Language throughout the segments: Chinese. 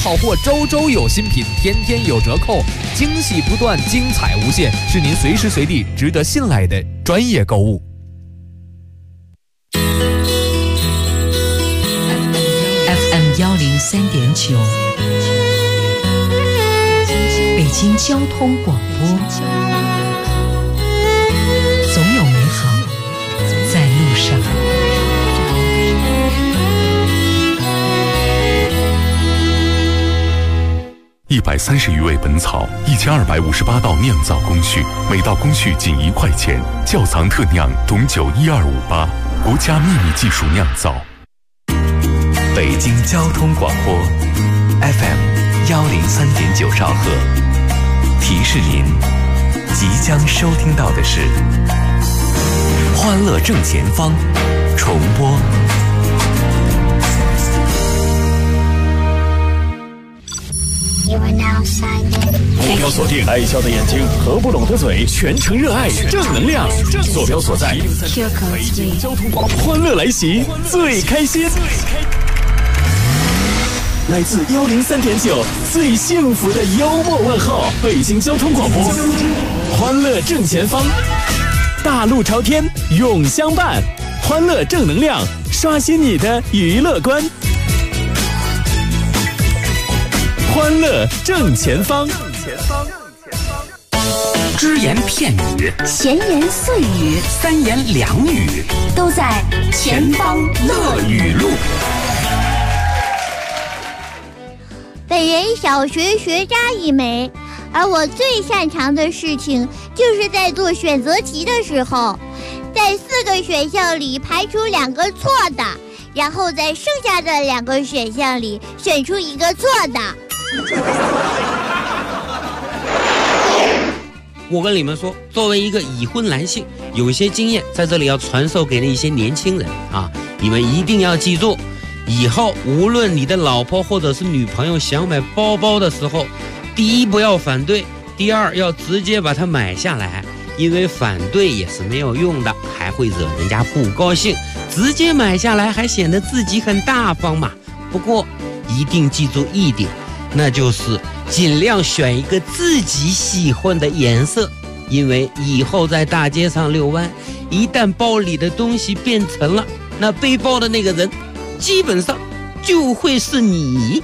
好货周周有新品，天天有折扣，惊喜不断，精彩无限，是您随时随地值得信赖的专业购物。 FM 103.9，北京交通广播，总有美好在路上。 130余味本草，1258道酿造工序，每道工序仅1块钱。窖藏特酿董酒12588，国家秘密技术酿造。 北京交通广播 FM 103.9兆赫，提示您即将收听到的是欢乐正前方重播。 目标锁定，爱笑的眼睛，合不拢的嘴，全程热爱，正能量。坐标所在，北京交通广播，欢乐来袭，最开心。来自103.9最幸福的幽默问候，北京交通广播，欢乐正前方，大路朝天，永相伴，欢乐正能量，刷新你的娱乐观。欢乐正前方， 只言片语， 闲言碎语， 三言两语， 都在前方乐语录。 本人小学学渣一枚，而我最擅长的事情就是在做选择题的时候，在4个选项里排除2个错的，然后在剩下的2个选项里选出1个错的。 我跟你们说，作为一个已婚男性，有一些经验在这里要传授给那一些年轻人啊，你们一定要记住，以后无论你的老婆或者是女朋友想买包包的时候，第一不要反对，第二要直接把它买下来，因为反对也是没有用的，还会惹人家不高兴，直接买下来还显得自己很大方嘛。不过一定记住一点，那就是尽量选一个自己喜欢的颜色，因为以后在大街上遛弯，一旦包里的东西变成了，那背包的那个人基本上就会是你。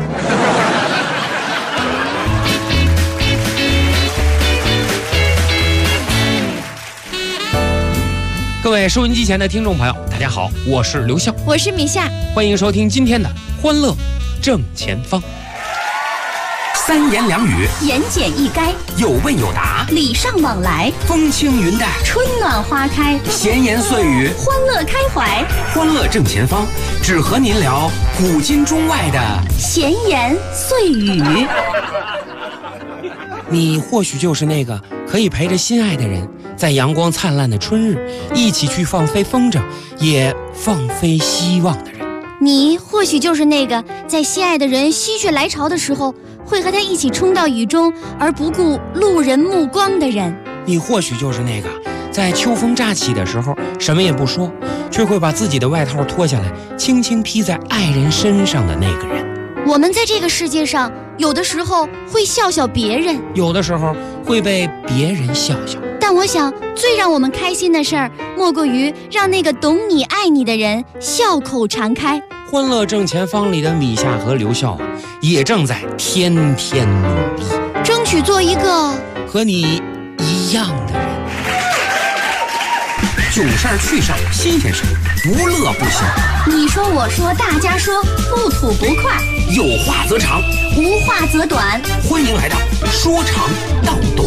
各位收音机前的听众朋友，大家好，我是刘笑， 我是米夏， 欢迎收听今天的欢乐正前方。 三言两语， 言简意赅， 有问有答， 礼尚往来， 风轻云淡， 春暖花开， 闲言碎语， 欢乐开怀。 欢乐正前方，只和您聊古今中外的闲言碎语。 你或许就是那个可以陪着心爱的人，在阳光灿烂的春日，一起去放飞风筝，也放飞希望的人。 你或许就是那个在心爱的人心血来潮的时候，会和他一起冲到雨中，而不顾路人目光的人。 你或许就是那个在秋风乍起的时候，什么也不说，却会把自己的外套脱下来，轻轻披在爱人身上的那个人。 我们在这个世界上，有的时候会笑笑别人， 有的时候会被别人笑笑。 但我想，最让我们开心的事儿，莫过于让那个懂你爱你的人笑口常开。 欢乐正前方里的米夏和刘笑啊，也正在天天努力， 争取做一个和你一样的人。 囧事儿趣事儿新鲜事儿，不乐不行。 你说我说大家说，不吐不快， 有话则长， 无话则短。 欢迎来到说长道短。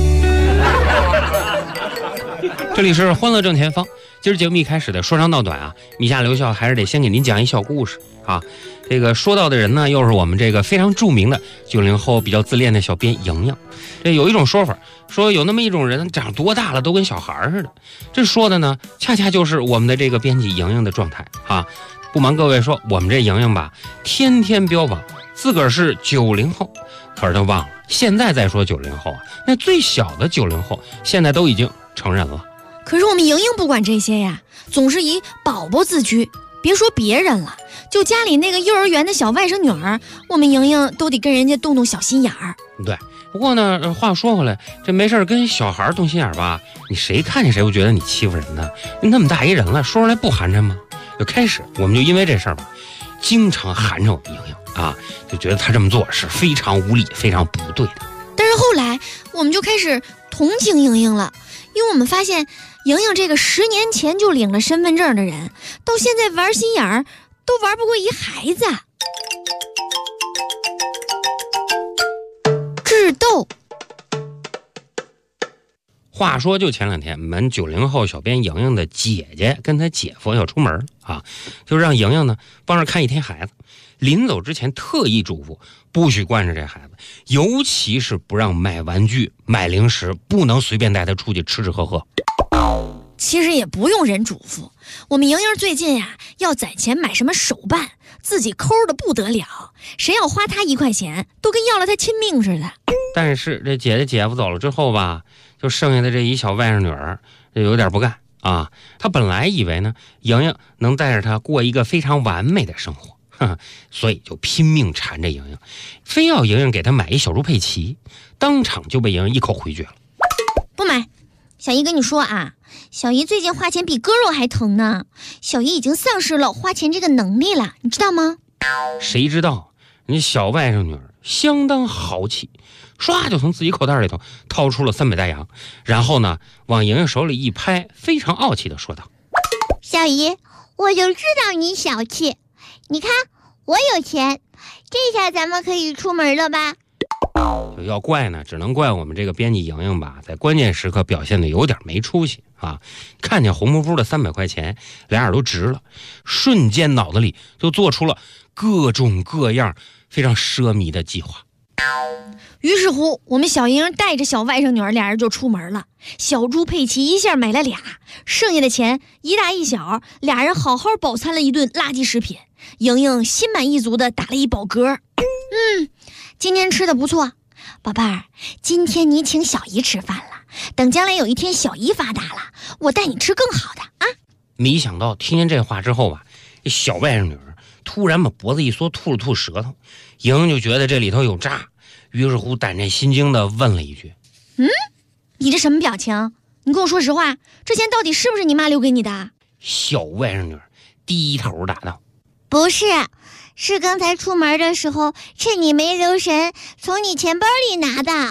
这里是欢乐正前方，今儿节目一开始的说长道短啊，米夏刘笑还是得先给您讲一小故事啊。这个说到的人呢，又是我们这个非常著名的90后比较自恋的小编莹莹。这有一种说法，说有那么一种人长多大了都跟小孩似的，这说的呢，恰恰就是我们的这个编辑莹莹的状态啊。不瞒各位说，我们这莹莹吧，天天标榜自个儿是90后，可是他忘了，现在再说90后啊，那最小的90后现在都已经成人了。 可是我们莹莹不管这些呀，总是以宝宝自居。别说别人了， 就家里那个幼儿园的小外甥女儿，我们莹莹都得跟人家动动小心眼儿。 对，不过呢，话说回来，这没事跟小孩动心眼吧，你谁看见谁会觉得你欺负人呢？那么大一人了，说出来不寒碜吗？就开始我们就因为这事儿吧，经常寒碜我们莹莹啊，就觉得她这么做是非常无理、非常不对的。 但是后来我们就开始同情莹莹了，因为我们发现莹莹这个10年前就领了身份证的人，到现在玩心眼儿都玩不过一孩子。智斗。 话说就前2天，我们90后小编莹莹的姐姐跟她姐夫要出门啊，就让莹莹呢帮着看1天孩子。临走之前特意嘱咐，不许惯着这孩子，尤其是不让买玩具、买零食，不能随便带他出去吃吃喝喝。 其实也不用人嘱咐，我们莹莹最近呀要攒钱买什么手办，自己抠的不得了，谁要花她1块钱，都跟要了她亲命似的。 但是这姐姐姐夫走了之后吧，就剩下的这一小外甥女儿，就有点不干啊。她本来以为呢，莹莹能带着她过一个非常完美的生活。所以就拼命缠着莹莹，非要莹莹给她买一小猪佩奇，当场就被莹莹一口回绝了。 不买。小姨跟你说啊，小姨最近花钱比割肉还疼呢，小姨已经丧失了花钱这个能力了，你知道吗？ 谁知道人家小外甥女儿相当豪气，唰就从自己口袋里头掏出了300大洋，然后呢往莹莹手里一拍，非常傲气地说道： 小姨，我就知道你小气，你看我有钱，这下咱们可以出门了吧？ 就要怪呢，只能怪我们这个编辑莹莹吧，在关键时刻表现的有点没出息啊！看见红扑扑的300块钱，俩眼都直了，瞬间脑子里就做出了各种各样非常奢靡的计划。 于是乎，我们小莹带着小外甥女儿俩人就出门了。小猪佩奇一下买了俩，剩下的钱一大一小，俩人好好饱餐了一顿垃圾食品。莹莹心满意足的打了一饱嗝。今天吃的不错，宝贝儿，今天你请小姨吃饭了，等将来有一天小姨发达了，我带你吃更好的啊！ 没想到听见这话之后吧，这小外甥女儿突然把脖子一缩，吐了吐舌头。莹莹就觉得这里头有诈，于是乎胆战心惊的问了一句： 你这什么表情？你跟我说实话，这钱到底是不是你妈留给你的？ 小外甥女儿低头答道： 不是，是刚才出门的时候趁你没留神从你钱包里拿的。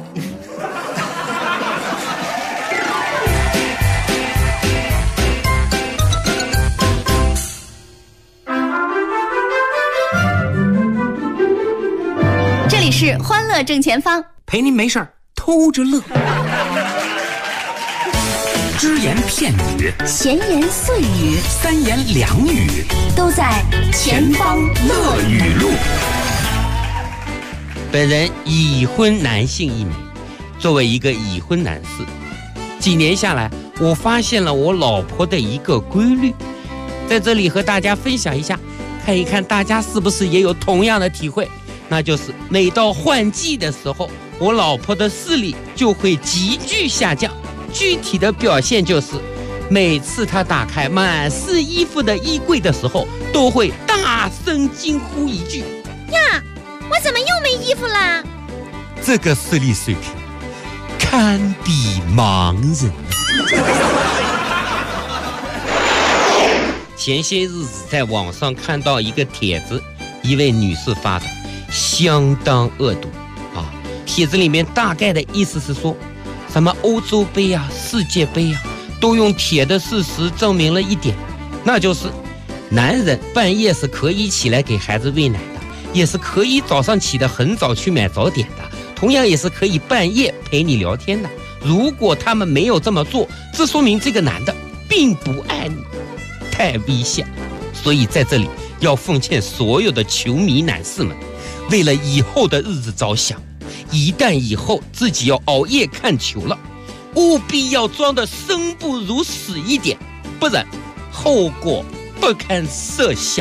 这里是欢乐正前方， 陪您没事偷着乐。只言片语， 闲言碎语， 三言两语， 都在前方乐语录。 本人已婚男性1枚，作为一个已婚男士，几年下来，我发现了我老婆的一个规律，在这里和大家分享一下，看一看大家是不是也有同样的体会。那就是每到换季的时候，我老婆的视力就会急剧下降。具体的表现就是，每次她打开满是衣服的衣柜的时候，都会大声惊呼一句： 呀，我怎么又没衣服啦？ 这个视力水平堪比盲人。前些日子在网上看到一个帖子，一位女士发的，相当恶毒啊！帖子里面大概的意思是说，什么欧洲杯啊、世界杯啊，都用铁的事实证明了一点，那就是男人半夜是可以起来给孩子喂奶的，也是可以早上起得很早去买早点的，同样也是可以半夜陪你聊天的。如果他们没有这么做，这说明这个男的并不爱你，太危险了。所以在这里要奉劝所有的球迷男士们，为了以后的日子着想，一旦以后自己要熬夜看球了，务必要装得生不如死一点，不然后果不堪设想。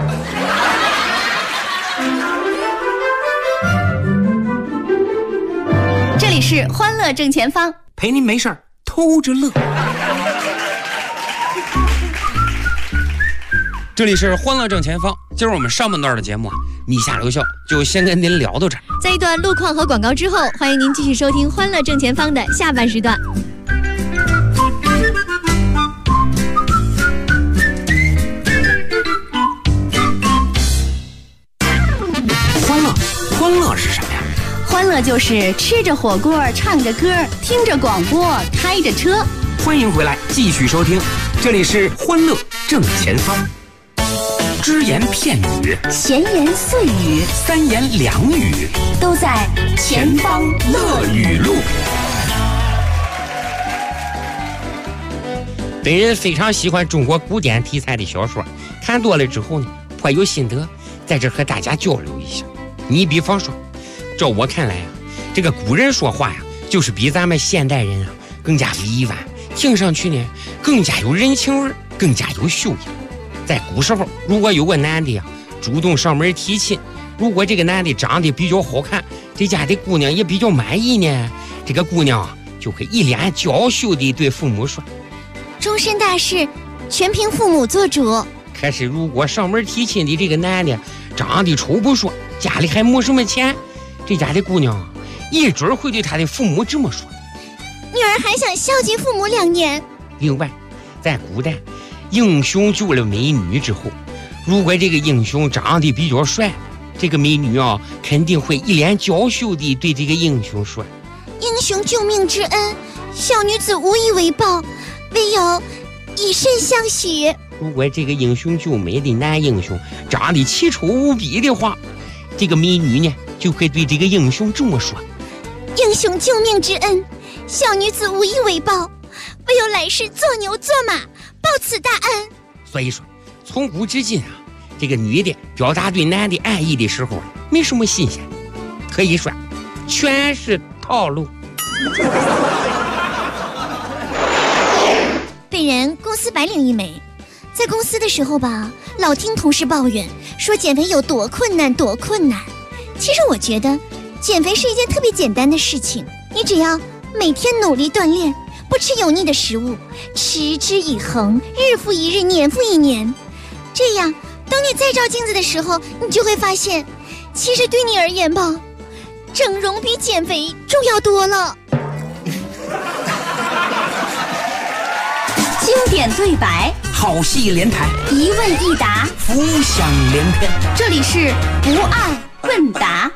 这里是欢乐正前方， 陪您没事偷着乐。 这里是欢乐正前方。今儿我们上半段的节目啊，米夏留校就先跟您聊到这儿。 在一段路况和广告之后，欢迎您继续收听欢乐正前方的下半时段。 欢乐是什么呀？ 欢乐就是吃着火锅，唱着歌，听着广播，开着车。 欢迎回来，继续收听，这里是欢乐正前方。只言片语， 闲言碎语， 三言两语， 都在前方乐语录。 本人非常喜欢中国古典题材的小说，看多了之后呢，颇有心得，在这和大家交流一下。你比方说，照我看来啊，这个古人说话呀，就是比咱们现代人啊更加委婉，听上去呢更加有人情味，更加有修养。在古时候，如果有个男的呀主动上门提亲，如果这个男的长得比较好看，这家的姑娘也比较满意呢，这个姑娘啊就会一脸娇羞地对父母说：“ 终身大事，全凭父母做主。” 可是如果上门提亲的这个男的长得丑不说，家里还没什么钱，这家的姑娘一准会对他的父母这么说：“ 女儿还想孝敬父母2年。” 另外，在古代，英雄救了美女之后，如果这个英雄长得比较帅，这个美女啊肯定会一脸娇羞地对这个英雄说：“ 英雄救命之恩，小女子无以为报，唯有以身相许。” 如果这个英雄救美的男英雄长得奇丑无比的话，这个美女呢就会对这个英雄这么说：“ 英雄救命之恩，小女子无以为报，唯有来世做牛做马，报此大恩。” 所以说，从古至今啊，这个女的表达对男的爱意的时候没什么新鲜，可以说全是套路。 本人公司白领一枚，在公司的时候吧，老听同事抱怨说减肥有多困难多困难。其实我觉得减肥是一件特别简单的事情，你只要每天努力锻炼，不吃油腻的食物，持之以恒，日复一日，年复一年，这样当你再照镜子的时候，你就会发现，其实对你而言吧，整容比减肥重要多了。 经典对白， 好戏连台， 一问一答， 浮想联翩。 这里是不爱问答。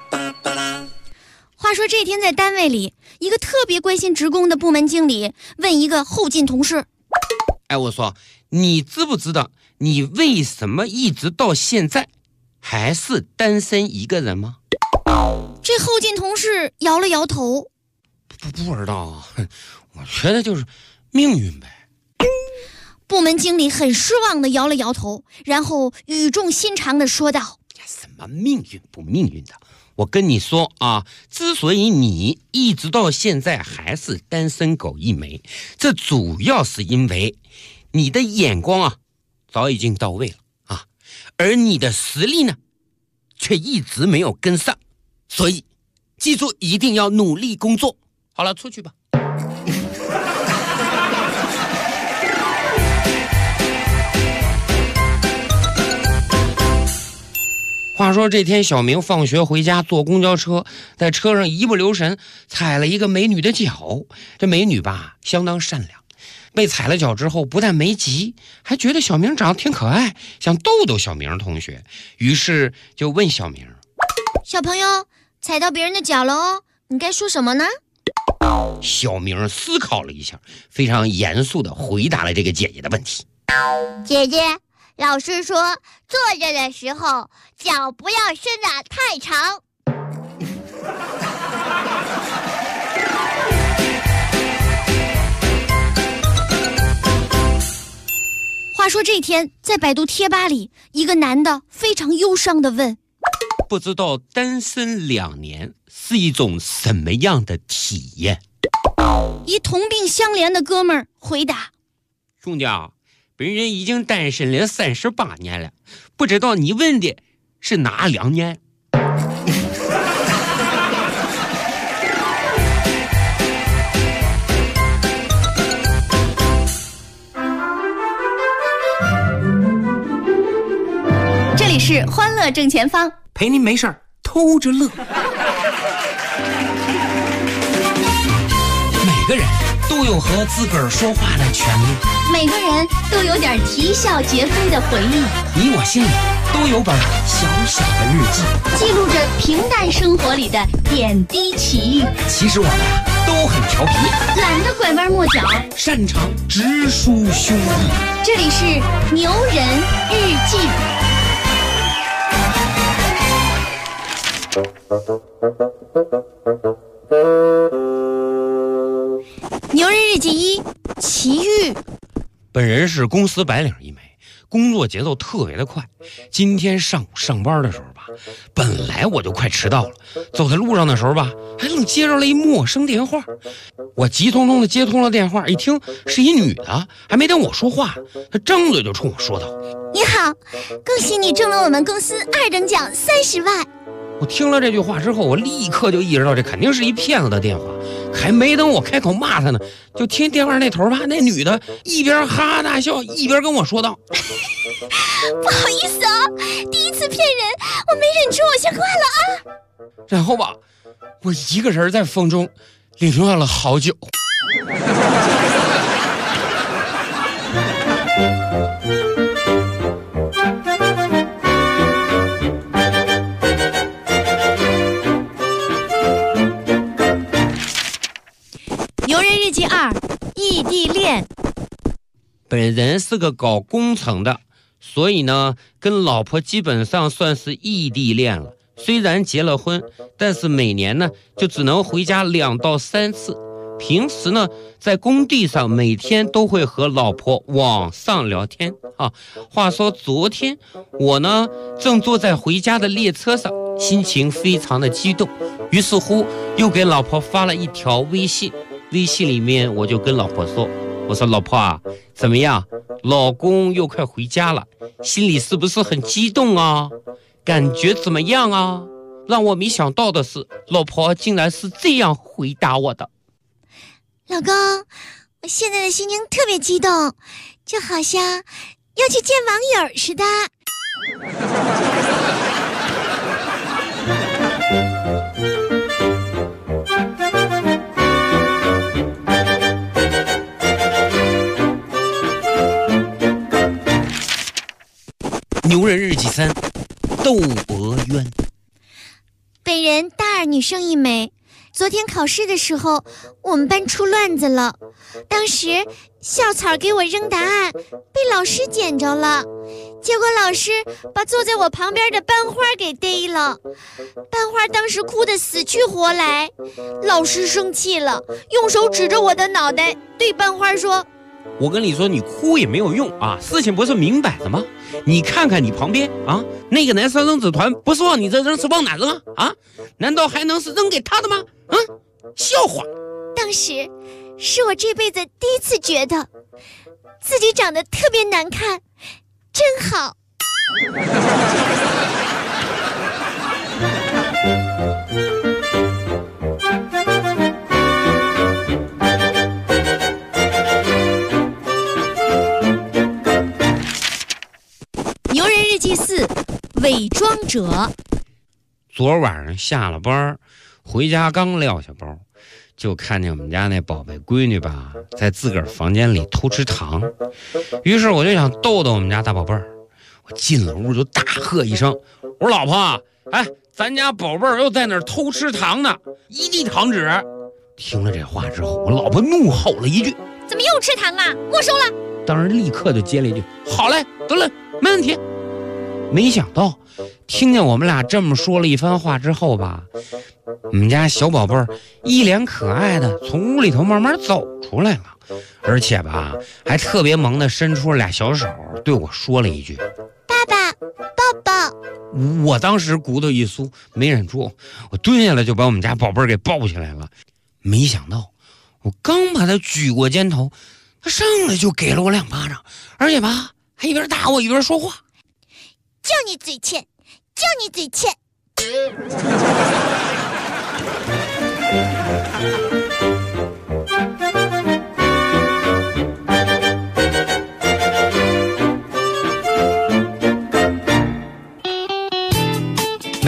话说这天在单位里，一个特别关心职工的部门经理问一个后进同事：“ 哎，我说，你知不知道你为什么一直到现在还是单身一个人吗？” 这后进同事摇了摇头：“ 不知道啊，我觉得就是命运呗。” 部门经理很失望地摇了摇头，然后语重心长地说道：“ 什么命运不命运的？我跟你说啊，之所以你一直到现在还是单身狗一枚，这主要是因为你的眼光啊早已经到位了啊，而你的实力呢却一直没有跟上，所以记住一定要努力工作。好了，出去吧。”话说这天小明放学回家坐公交车，在车上一不留神踩了一个美女的脚。这美女吧相当善良，被踩了脚之后不但没急，还觉得小明长得挺可爱，想逗逗小明同学，于是就问小明：“ 小朋友，踩到别人的脚了哦，你该说什么呢？” 小明思考了一下，非常严肃地回答了这个姐姐的问题：“ 姐姐，老师说坐着的时候脚不要伸得太长。” 话说这天在百度贴吧里，一个男的非常忧伤地问：“ 不知道单身2年是一种什么样的体验？” 一同病相怜的哥们儿回答：“ 兄弟啊，本人已经单身了38年了，不知道你问的是哪2年？” 是欢乐正前方， 陪您没事儿偷着乐。每个人都有和自个儿说话的权利， 每个人都有点啼笑皆非的回忆， 你我心里都有本小小的日记， 记录着平淡生活里的点滴奇遇。 其实我们都很调皮， 懒得拐弯抹角， 擅长直抒胸臆。 这里是牛人日记。 牛人日记1：奇遇。 本人是公司白领一枚，工作节奏特别的快。今天上午上班的时候吧，本来我就快迟到了，走在路上的时候吧，还愣接着了一陌生电话。我急匆匆的接通了电话，一听是一女的，还没等我说话，她张嘴就冲我说道：“ 你好，恭喜你中了我们公司2等奖30万。” 我听了这句话之后，我立刻就意识到这肯定是一骗子的电话。还没等我开口骂他呢，就听电话那头吧，那女的一边哈哈大笑，一边跟我说道：“ 不好意思啊，第一次骗人，我没忍住，我先挂了啊。” 然后吧，我一个人在风中凌乱了好久。 牛人日记2：异地恋。 本人是个搞工程的，所以呢，跟老婆基本上算是异地恋了。虽然结了婚，但是每年呢就只能回家2到3次。平时呢，在工地上每天都会和老婆网上聊天啊。话说昨天我呢正坐在回家的列车上，心情非常的激动，于是乎又给老婆发了一条微信。微信里面我就跟老婆说：“我说老婆啊，怎么样？老公又快回家了，心里是不是很激动啊？感觉怎么样啊？”让我没想到的是，老婆竟然是这样回答我的：“ 老公，我现在的心情特别激动，就好像要去见网友似的。” 牛人日记3：窦娥冤。 本人大2女生一枚。昨天考试的时候，我们班出乱子了。当时校草给我扔答案，被老师捡着了。结果老师把坐在我旁边的班花给逮了。班花当时哭得死去活来。老师生气了，用手指着我的脑袋，对班花说：“ 我跟你说，你哭也没有用啊！事情不是明摆的吗？你看看你旁边啊，那个男生扔纸团，不是往你这扔，是往哪扔啊？啊？难道还能是扔给他的吗？笑话！” 当时是我这辈子第一次觉得自己长得特别难看，真好。 牛人日记4：伪装者。 昨晚上下了班，回家刚撂下包，就看见我们家那宝贝闺女吧，在自个儿房间里偷吃糖。于是我就想逗逗我们家大宝贝儿，我进了屋就大喝一声：“我说老婆，哎，咱家宝贝儿又在那儿偷吃糖呢，一地糖纸！”听了这话之后，我老婆怒吼了一句：“ 怎么又吃糖啊？没收了！” 当时立刻就接了一句：“好嘞，得了，没问题。”没想到听见我们俩这么说了一番话之后吧，我们家小宝贝儿一脸可爱的从屋里头慢慢走出来了，而且吧还特别萌的伸出俩小手对我说了一句：“ 爸爸，抱抱。” 我当时骨头一酥，没忍住，我蹲下来就把我们家宝贝儿给抱起来了。没想到我刚把他举过肩头，他上来就给了我2巴掌，而且吧还一边打我一边说话：“ 就你嘴欠，就你嘴欠。”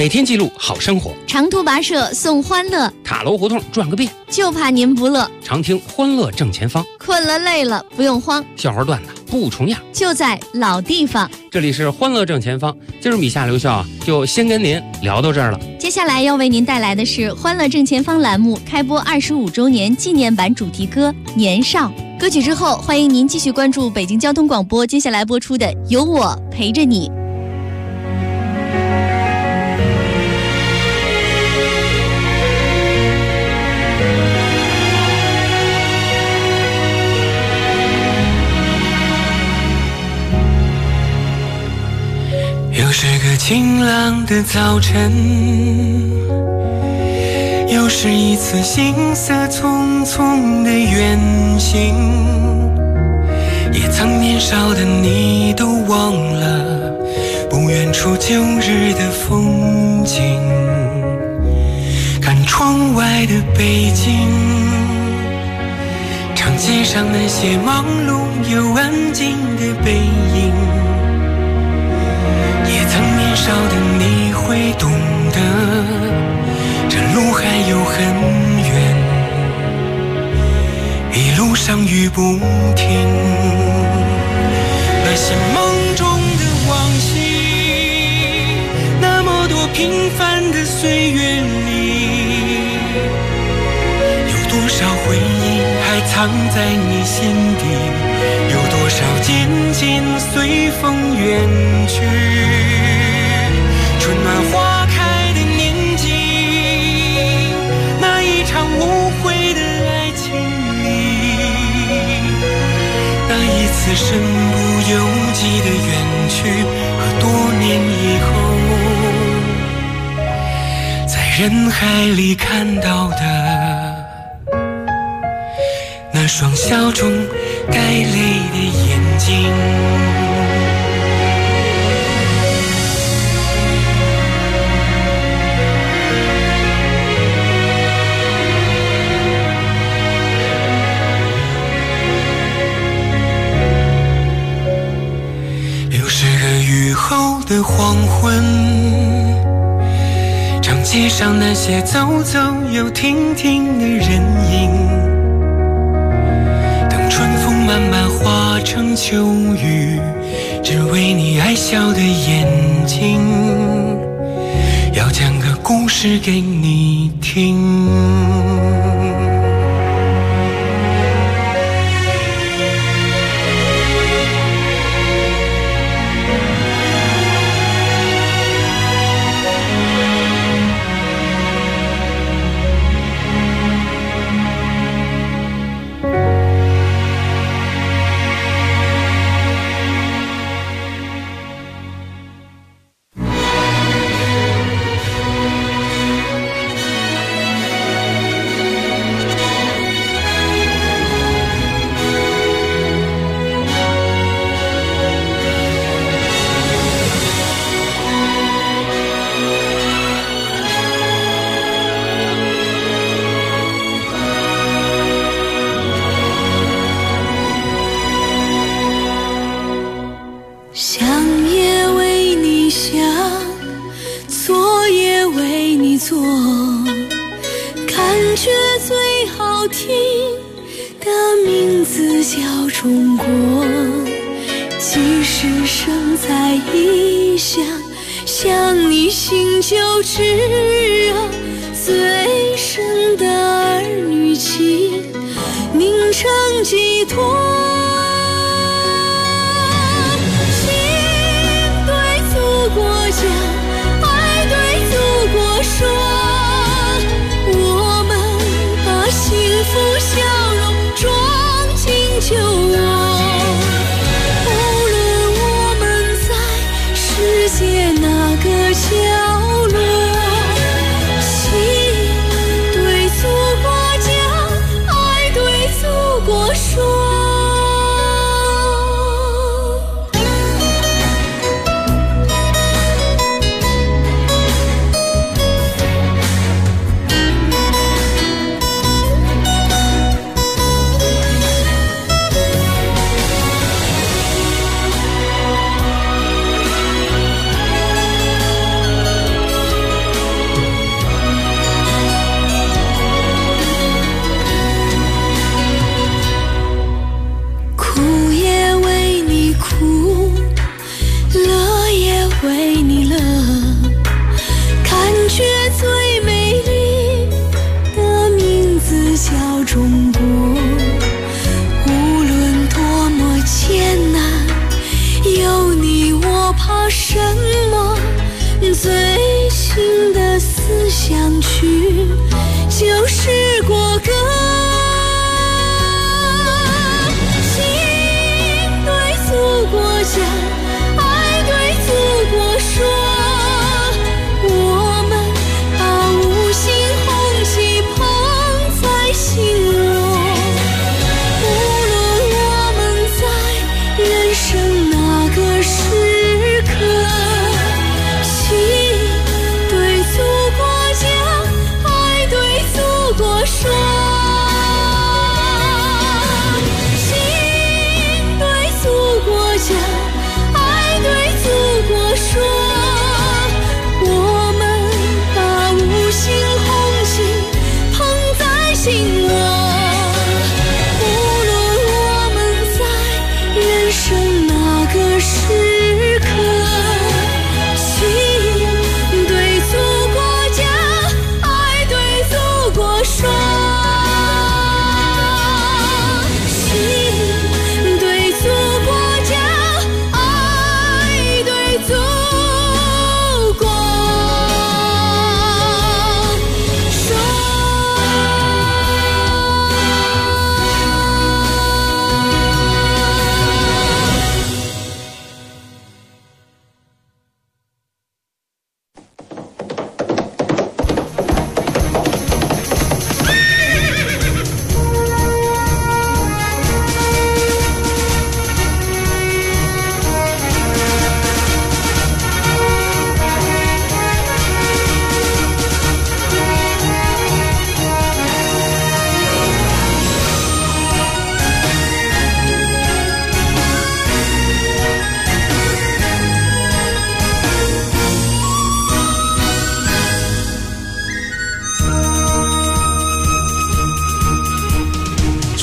每天记录好生活， 长途跋涉送欢乐， 塔楼胡同转个遍， 就怕您不乐。 常听欢乐正前方， 困了累了不用慌， 笑话段子不重样， 就在老地方。 这里是欢乐正前方，今儿米夏刘笑就先跟您聊到这儿了。 接下来要为您带来的是欢乐正前方栏目开播25周年纪念版主题歌《年少》。歌曲之后，欢迎您继续关注北京交通广播接下来播出的《有我陪着你》。 又是个晴朗的早晨，又是一次行色匆匆的远行，也曾年少的你都忘了不远处旧日的风景。看窗外的北京，长街上那些忙碌又安静的背影，也曾年少的你会懂得，这路还有很远，一路上雨不停。那些梦中的往昔，那么多平凡的岁月里，有多少回忆还藏在你心底，有多少渐渐随风远去。春暖花开的年纪，那一场无悔的爱情里，那一次身不由己的远去，和多年以后在人海里看到的那双笑中带泪的眼睛。雨后的黄昏，长街上那些走走又停停的人影，等春风慢慢化成秋雨，只为你爱笑的眼睛，要讲个故事给你听。 中国，即使生在异乡，想你心就炙热。最深的儿女情，凝成寄托。心对祖国讲，爱对祖国说。我们把幸福笑容装进酒窝。无论我们在世界哪个角落，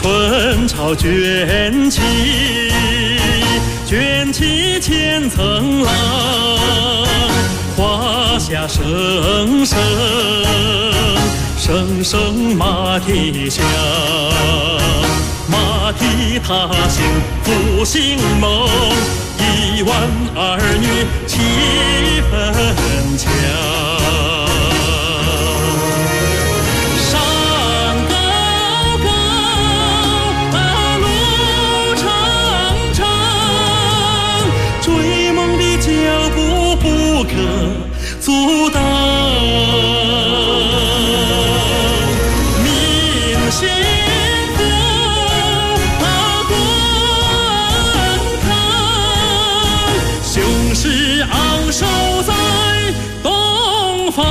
春潮卷起，卷起千层浪，华夏声声，声声马蹄响。马蹄踏行复兴梦，1万儿女气氛强。山高高，路长长，追梦的脚步不可阻挡。明星昂首在东方。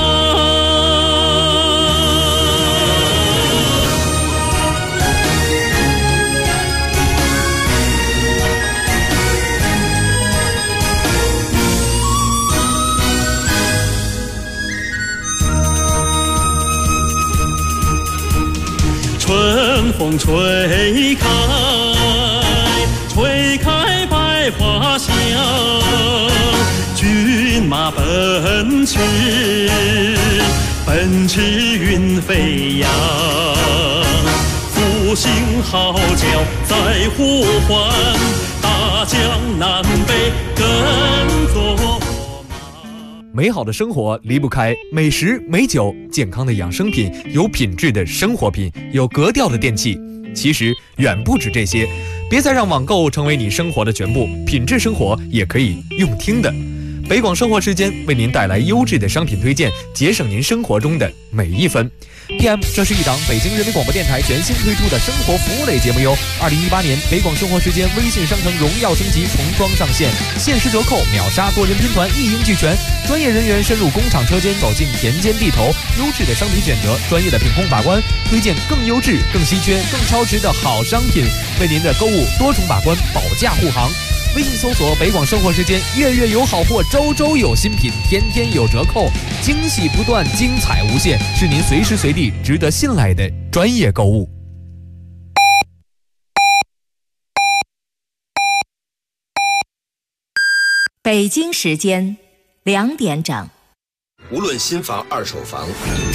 春风吹开，吹开百花香。骏马奔驰，奔驰云飞扬，复兴号角在呼唤，大江南北跟着。 美好的生活离不开美食、美酒、健康的养生品、有品质的生活品、有格调的电器。其实远不止这些，别再让网购成为你生活的全部，品质生活也可以用听的。北广生活时间为您带来优质的商品推荐，节省您生活中的每一分。PM， 这是一档北京人民广播电台全新推出的生活服务类节目哟。2018年北广生活时间微信商城荣耀升级重装上线，限时折扣，秒杀多人拼团，一应俱全。专业人员深入工厂车间，走进田间地头，优质的商品选择，专业的品控把关，推荐更优质、更稀缺、更超值的好商品，为您的购物多重把关，保驾护航。微信搜索北广生活时间，月月有好货，周周有新品，天天有折扣，惊喜不断，精彩无限，是您随时随地值得信赖的专业购物。 北京时间2点整。 无论新房二手房。